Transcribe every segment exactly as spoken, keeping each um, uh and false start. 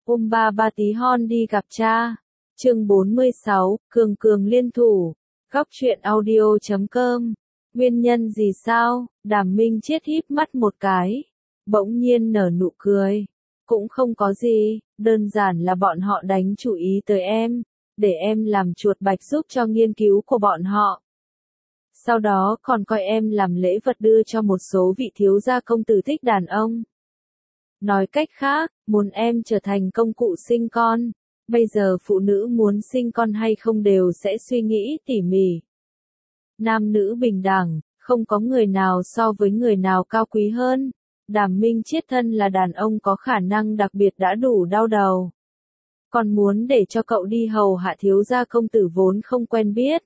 Ôm ba ba tí hon đi gặp cha. Chương bốn mươi sáu, Cường Cường liên thủ. Góc truyện audio chấm com. Nguyên nhân gì sao? Đàm Minh Chiết híp mắt một cái, bỗng nhiên nở nụ cười. Cũng không có gì, đơn giản là bọn họ đánh chủ ý tới em, để em làm chuột bạch giúp cho nghiên cứu của bọn họ. Sau đó còn coi em làm lễ vật đưa cho một số vị thiếu gia công tử thích đàn ông. Nói cách khác, muốn em trở thành công cụ sinh con. Bây giờ phụ nữ muốn sinh con hay không đều sẽ suy nghĩ tỉ mỉ. Nam nữ bình đẳng, không có người nào so với người nào cao quý hơn. Đàm Minh Chiết thân là đàn ông có khả năng đặc biệt đã đủ đau đầu. Còn muốn để cho cậu đi hầu hạ thiếu gia công tử vốn không quen biết.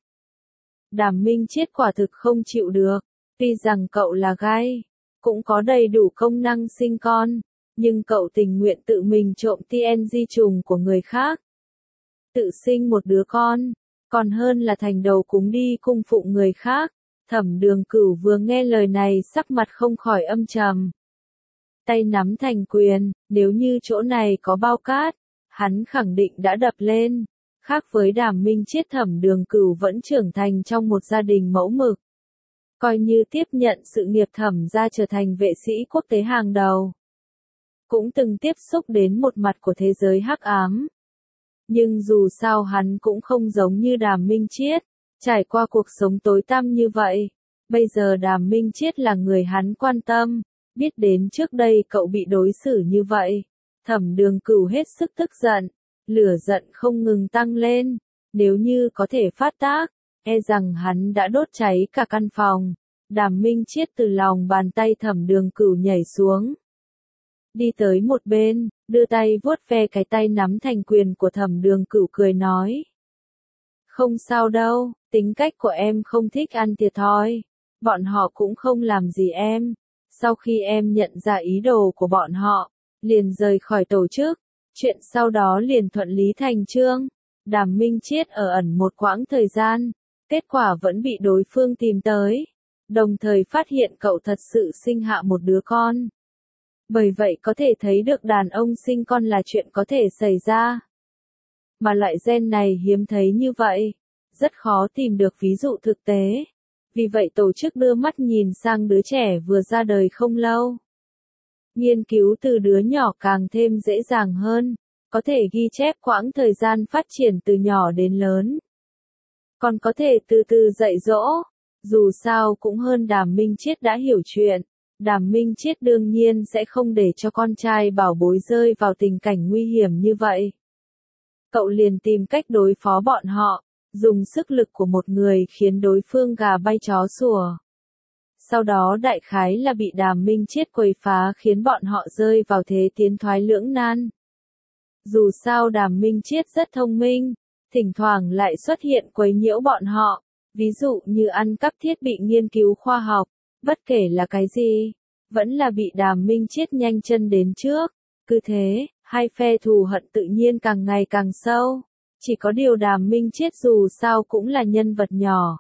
Đàm Minh Chiết quả thực không chịu được, tuy rằng cậu là gay, cũng có đầy đủ công năng sinh con, nhưng cậu tình nguyện tự mình trộm tê en di trùng của người khác. Tự sinh một đứa con, còn hơn là thành đầu cúng đi cung phụng người khác. Thẩm Đường Cửu vừa nghe lời này sắc mặt không khỏi âm trầm. Tay nắm thành quyền, nếu như chỗ này có bao cát, hắn khẳng định đã đập lên. Khác với Đàm Minh Chiết, Thẩm Đường Cửu vẫn trưởng thành trong một gia đình mẫu mực. Coi như tiếp nhận sự nghiệp Thẩm gia trở thành vệ sĩ quốc tế hàng đầu. Cũng từng tiếp xúc đến một mặt của thế giới hắc ám. Nhưng dù sao hắn cũng không giống như Đàm Minh Chiết, trải qua cuộc sống tối tăm như vậy. Bây giờ Đàm Minh Chiết là người hắn quan tâm, biết đến trước đây cậu bị đối xử như vậy. Thẩm Đường Cửu hết sức tức giận, lửa giận không ngừng tăng lên, nếu như có thể phát tác, e rằng hắn đã đốt cháy cả căn phòng. Đàm Minh Chiết từ lòng bàn tay Thẩm Đường Cửu nhảy xuống. Đi tới một bên, đưa tay vuốt ve cái tay nắm thành quyền của Thẩm Đường Cửu cười nói. Không sao đâu, tính cách của em không thích ăn thiệt thòi. Bọn họ cũng không làm gì em. Sau khi em nhận ra ý đồ của bọn họ, liền rời khỏi tổ chức. Chuyện sau đó liền thuận lý thành chương. Đàm Minh Chiết ở ẩn một quãng thời gian. Kết quả vẫn bị đối phương tìm tới. Đồng thời phát hiện cậu thật sự sinh hạ một đứa con. Bởi vậy có thể thấy được đàn ông sinh con là chuyện có thể xảy ra. Mà loại gen này hiếm thấy như vậy, rất khó tìm được ví dụ thực tế. Vì vậy tổ chức đưa mắt nhìn sang đứa trẻ vừa ra đời không lâu. Nghiên cứu từ đứa nhỏ càng thêm dễ dàng hơn, có thể ghi chép quãng thời gian phát triển từ nhỏ đến lớn. Còn có thể từ từ dạy dỗ, dù sao cũng hơn Đàm Minh Chiết đã hiểu chuyện. Đàm Minh Chiết đương nhiên sẽ không để cho con trai bảo bối rơi vào tình cảnh nguy hiểm như vậy. Cậu liền tìm cách đối phó bọn họ, dùng sức lực của một người khiến đối phương gà bay chó sủa. Sau đó đại khái là bị Đàm Minh Chiết quấy phá khiến bọn họ rơi vào thế tiến thoái lưỡng nan. Dù sao Đàm Minh Chiết rất thông minh, thỉnh thoảng lại xuất hiện quấy nhiễu bọn họ, ví dụ như ăn cắp thiết bị nghiên cứu khoa học, bất kể là cái gì, vẫn là bị Đàm Minh Chiết nhanh chân đến trước. Cứ thế, hai phe thù hận tự nhiên càng ngày càng sâu. Chỉ có điều Đàm Minh Chiết dù sao cũng là nhân vật nhỏ.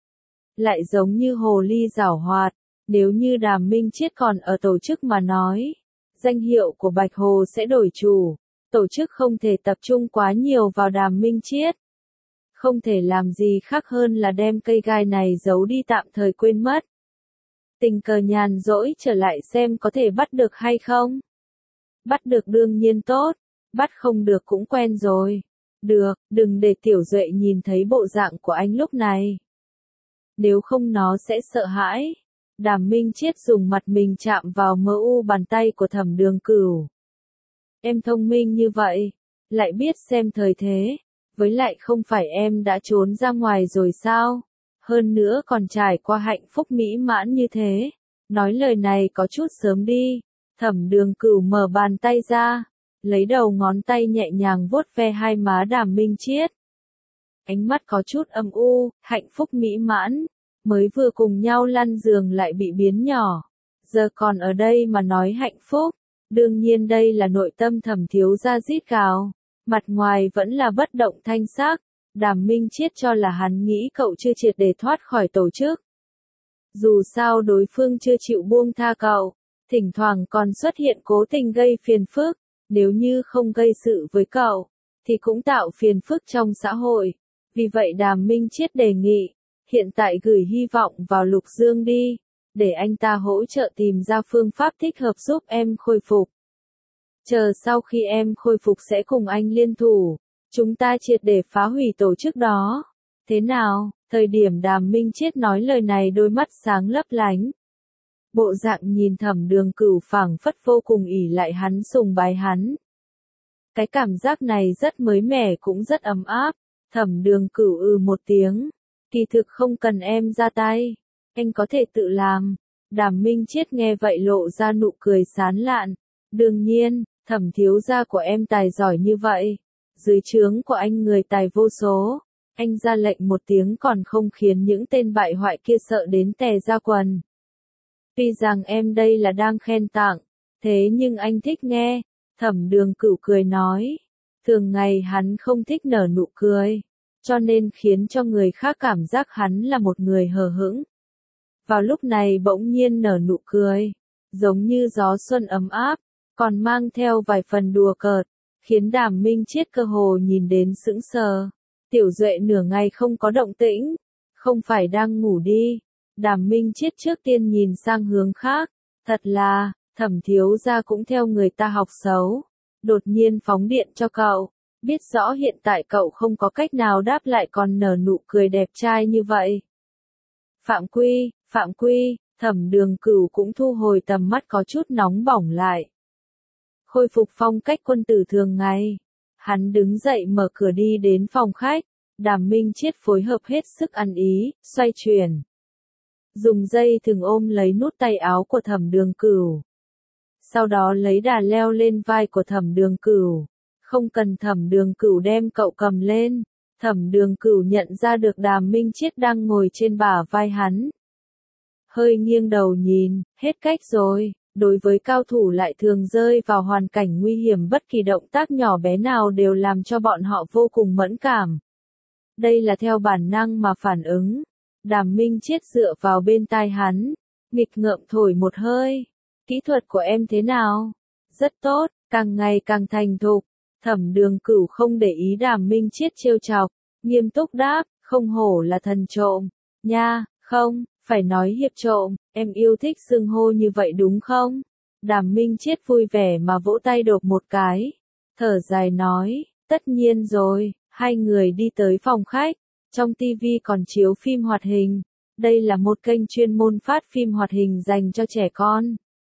Lại giống như hồ ly giảo hoạt, nếu như Đàm Minh Chiết còn ở tổ chức mà nói, danh hiệu của Bạch Hồ sẽ đổi chủ, tổ chức không thể tập trung quá nhiều vào Đàm Minh Chiết. Không thể làm gì khác hơn là đem cây gai này giấu đi tạm thời quên mất. Tình cờ nhàn rỗi trở lại xem có thể bắt được hay không. Bắt được đương nhiên tốt, bắt không được cũng quen rồi. Được, đừng để Tiểu Duệ nhìn thấy bộ dạng của anh lúc này. Nếu không nó sẽ sợ hãi. Đàm Minh Chiết dùng mặt mình chạm vào mờ u bàn tay của Thẩm Đường Cửu. Em thông minh như vậy, lại biết xem thời thế, với lại không phải em đã trốn ra ngoài rồi sao? Hơn nữa còn trải qua hạnh phúc mỹ mãn như thế. Nói lời này có chút sớm đi. Thẩm Đường Cửu mở bàn tay ra, lấy đầu ngón tay nhẹ nhàng vuốt ve hai má Đàm Minh Chiết. Ánh mắt có chút âm u, hạnh phúc mỹ mãn, mới vừa cùng nhau lăn giường lại bị biến nhỏ. Giờ còn ở đây mà nói hạnh phúc, đương nhiên đây là nội tâm Thẩm thiếu gia rít gào, mặt ngoài vẫn là bất động thanh sắc. Đàm Minh Chiết cho là hắn nghĩ cậu chưa triệt để thoát khỏi tổ chức. Dù sao đối phương chưa chịu buông tha cậu, thỉnh thoảng còn xuất hiện cố tình gây phiền phức, nếu như không gây sự với cậu, thì cũng tạo phiền phức trong xã hội. Vì vậy Đàm Minh Chiết đề nghị, hiện tại gửi hy vọng vào Lục Dương đi, để anh ta hỗ trợ tìm ra phương pháp thích hợp giúp em khôi phục. Chờ sau khi em khôi phục sẽ cùng anh liên thủ, chúng ta triệt để phá hủy tổ chức đó. Thế nào? Thời điểm Đàm Minh Chiết nói lời này đôi mắt sáng lấp lánh. Bộ dạng nhìn Thẩm Đường Cửu phảng phất vô cùng ỷ lại hắn, sùng bái hắn. Cái cảm giác này rất mới mẻ cũng rất ấm áp. Thẩm Đường Cửu ừ một tiếng. Kỳ thực không cần em ra tay. Anh có thể tự làm. Đàm Minh Chiết nghe vậy lộ ra nụ cười sán lạn. Đương nhiên, Thẩm thiếu gia của em tài giỏi như vậy. Dưới trướng của anh người tài vô số. Anh ra lệnh một tiếng còn không khiến những tên bại hoại kia sợ đến tè ra quần. Tuy rằng em đây là đang khen tặng, thế nhưng anh thích nghe. Thẩm Đường Cửu cười nói. Thường ngày hắn không thích nở nụ cười, cho nên khiến cho người khác cảm giác hắn là một người hờ hững. Vào lúc này bỗng nhiên nở nụ cười, giống như gió xuân ấm áp, còn mang theo vài phần đùa cợt, khiến Đàm Minh Chiết cơ hồ nhìn đến sững sờ. Tiểu Duệ nửa ngày không có động tĩnh, không phải đang ngủ đi. Đàm Minh Chiết trước tiên nhìn sang hướng khác, thật là, Thẩm thiếu gia cũng theo người ta học xấu, đột nhiên phóng điện cho cậu, biết rõ hiện tại cậu không có cách nào đáp lại còn nở nụ cười đẹp trai như vậy. Phạm Quy, Phạm Quy, Thẩm Đường Cửu cũng thu hồi tầm mắt có chút nóng bỏng lại. Khôi phục phong cách quân tử thường ngày, hắn đứng dậy mở cửa đi đến phòng khách, Đàm Minh Chiết phối hợp hết sức ăn ý, xoay chuyển. Dùng dây thừng ôm lấy nút tay áo của Thẩm Đường Cửu. Sau đó lấy đà leo lên vai của Thẩm Đường Cửu. Không cần Thẩm Đường Cửu đem cậu cầm lên. Thẩm Đường Cửu nhận ra được Đàm Minh Chiết đang ngồi trên bả vai hắn. Hơi nghiêng đầu nhìn, hết cách rồi. Đối với cao thủ lại thường rơi vào hoàn cảnh nguy hiểm, bất kỳ động tác nhỏ bé nào đều làm cho bọn họ vô cùng mẫn cảm. Đây là theo bản năng mà phản ứng. Đàm Minh Chiết dựa vào bên tai hắn, nghịch ngợm thổi một hơi. Kỹ thuật của em thế nào? Rất tốt, càng ngày càng thành thục. Thẩm Đường Cửu không để ý Đàm Minh Chiết trêu chọc, nghiêm túc đáp, không hổ là thần trộm. Nha, không, phải nói hiệp trộm, em yêu thích xưng hô như vậy đúng không? Đàm Minh Chiết vui vẻ mà vỗ tay đột một cái. Thở dài nói, tất nhiên rồi. Hai người đi tới phòng khách. Trong tivi còn chiếu phim hoạt hình. Đây là một kênh chuyên môn phát phim hoạt hình dành cho trẻ con.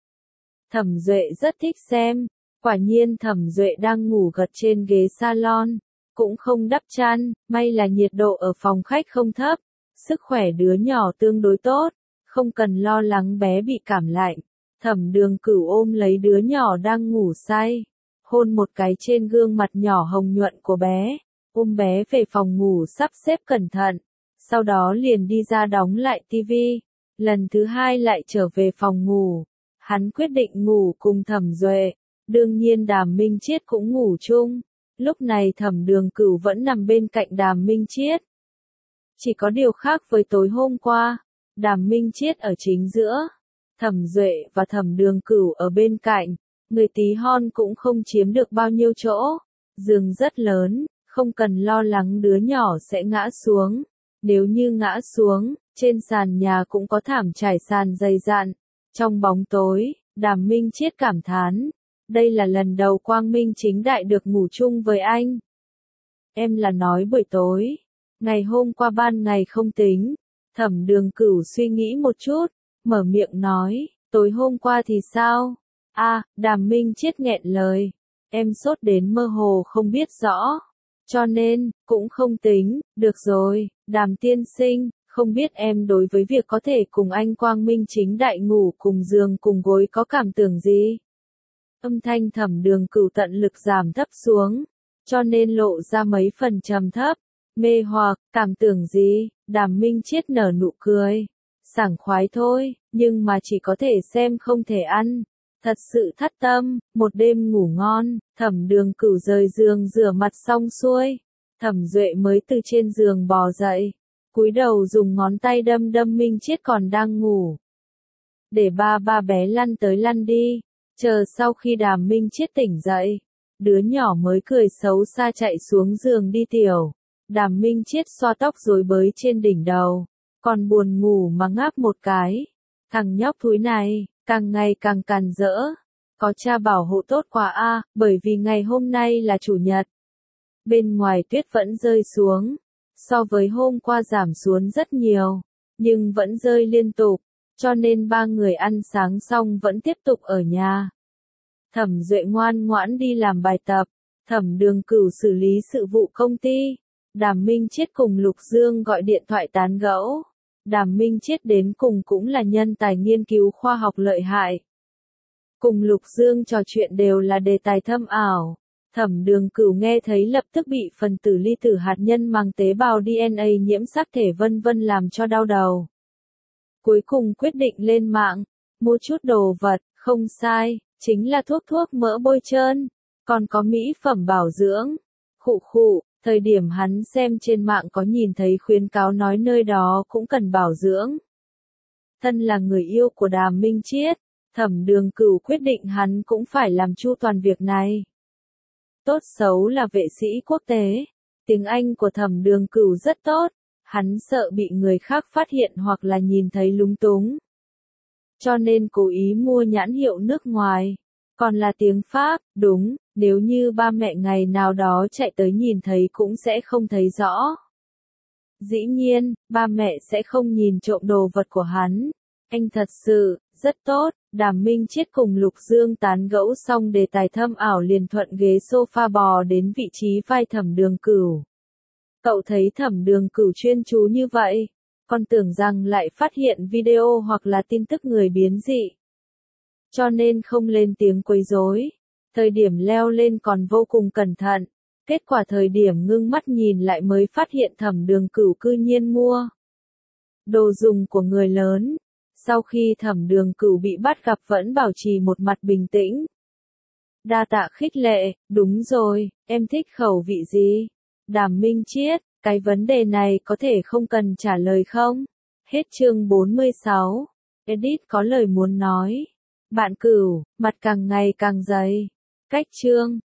Thẩm Duệ rất thích xem. Quả nhiên Thẩm Duệ đang ngủ gật trên ghế salon. Cũng không đắp chăn, may là nhiệt độ ở phòng khách không thấp. Sức khỏe đứa nhỏ tương đối tốt. Không cần lo lắng bé bị cảm lạnh. Thẩm Đường Cửu ôm lấy đứa nhỏ đang ngủ say. Hôn một cái trên gương mặt nhỏ hồng nhuận của bé. Ôm bé về phòng ngủ sắp xếp cẩn thận. Sau đó liền đi ra đóng lại tivi. Lần thứ hai lại trở về phòng ngủ. Hắn quyết định ngủ cùng Thẩm Duệ. Đương nhiên Đàm Minh Chiết cũng ngủ chung. Lúc này Thẩm Đường Cửu vẫn nằm bên cạnh Đàm Minh Chiết. Chỉ có điều khác với tối hôm qua. Đàm Minh Chiết ở chính giữa. Thẩm Duệ và Thẩm Đường Cửu ở bên cạnh. Người tí hon cũng không chiếm được bao nhiêu chỗ. Giường rất lớn. Không cần lo lắng đứa nhỏ sẽ ngã xuống. Nếu như ngã xuống, trên sàn nhà cũng có thảm trải sàn dày dặn. Trong bóng tối, Đàm Minh Chiết cảm thán. Đây là lần đầu quang minh chính đại được ngủ chung với anh. Em là nói buổi tối. Ngày hôm qua ban ngày không tính. Thẩm Đường Cửu suy nghĩ một chút, mở miệng nói, tối hôm qua thì sao? À, Đàm Minh Chiết nghẹn lời. Em sốt đến mơ hồ không biết rõ. Cho nên, cũng không tính, được rồi, Đàm tiên sinh, không biết em đối với việc có thể cùng anh quang minh chính đại ngủ cùng giường cùng gối có cảm tưởng gì? Âm thanh Thẩm Đường Cửu tận lực giảm thấp xuống, cho nên lộ ra mấy phần trầm thấp, mê hoặc, cảm tưởng gì? Đàm Minh Chiết nở nụ cười, sảng khoái thôi, nhưng mà chỉ có thể xem không thể ăn. Thật sự thất tâm, một đêm ngủ ngon, Thẩm Đường Cửu rời giường rửa mặt xong xuôi. Thẩm Duệ mới từ trên giường bò dậy, cúi đầu dùng ngón tay đâm đâm Minh Chiết còn đang ngủ. Để ba ba bé lăn tới lăn đi, chờ sau khi Đàm Minh Chiết tỉnh dậy, Đứa nhỏ mới cười xấu xa chạy xuống giường đi tiểu. Đàm Minh Chiết xoa tóc rối bới trên đỉnh đầu, còn buồn ngủ mà ngáp một cái. Thằng nhóc thúi này, càng ngày càng càn rỡ. Có cha bảo hộ tốt quá a, bởi vì ngày hôm nay là chủ nhật. Bên ngoài tuyết vẫn rơi xuống, so với hôm qua giảm xuống rất nhiều, nhưng vẫn rơi liên tục, cho nên ba người ăn sáng xong vẫn tiếp tục ở nhà. Thẩm Duệ ngoan ngoãn đi làm bài tập, Thẩm Đường Cửu xử lý sự vụ công ty, Đàm Minh Chiết cùng Lục Dương gọi điện thoại tán gẫu. Đàm Minh Chiết đến cùng cũng là nhân tài nghiên cứu khoa học lợi hại. Cùng Lục Dương trò chuyện đều là đề tài thâm ảo. Thẩm Đường Cửu nghe thấy lập tức bị phần tử ly tử hạt nhân mang tế bào đê en a nhiễm sắc thể vân vân làm cho đau đầu. Cuối cùng quyết định lên mạng, mua chút đồ vật, không sai, chính là thuốc thuốc mỡ bôi trơn, còn có mỹ phẩm bảo dưỡng. Khụ khụ, thời điểm hắn xem trên mạng có nhìn thấy khuyến cáo nói nơi đó cũng cần bảo dưỡng. Thân là người yêu của Đàm Minh Chiết, Thẩm Đường Cửu quyết định hắn cũng phải làm chu toàn việc này. Tốt xấu là vệ sĩ quốc tế, tiếng Anh của Thẩm Đường Cửu rất tốt, hắn sợ bị người khác phát hiện hoặc là nhìn thấy lúng túng. Cho nên cố ý mua nhãn hiệu nước ngoài, còn là tiếng Pháp, đúng, nếu như ba mẹ ngày nào đó chạy tới nhìn thấy cũng sẽ không thấy rõ. Dĩ nhiên, ba mẹ sẽ không nhìn trộm đồ vật của hắn. Anh thật sự, rất tốt. Đàm Minh Chiết cùng Lục Dương tán gẫu xong đề tài thâm ảo liền thuận ghế sofa bò đến vị trí vai Thẩm Đường Cửu. Cậu thấy Thẩm Đường Cửu chuyên chú như vậy, còn tưởng rằng lại phát hiện video hoặc là tin tức người biến dị. Cho nên không lên tiếng quấy rối. Thời điểm leo lên còn vô cùng cẩn thận. Kết quả thời điểm ngưng mắt nhìn lại mới phát hiện Thẩm Đường Cửu cư nhiên mua đồ dùng của người lớn. Sau khi Thẩm Đường Cửu bị bắt gặp vẫn bảo trì một mặt bình tĩnh. Đa tạ khích lệ, đúng rồi, em thích khẩu vị gì? Đàm Minh Chiết, cái vấn đề này có thể không cần trả lời không? Hết chương bốn mươi sáu. Edit có lời muốn nói. Bạn Cửu, mặt càng ngày càng dày. Cách chương.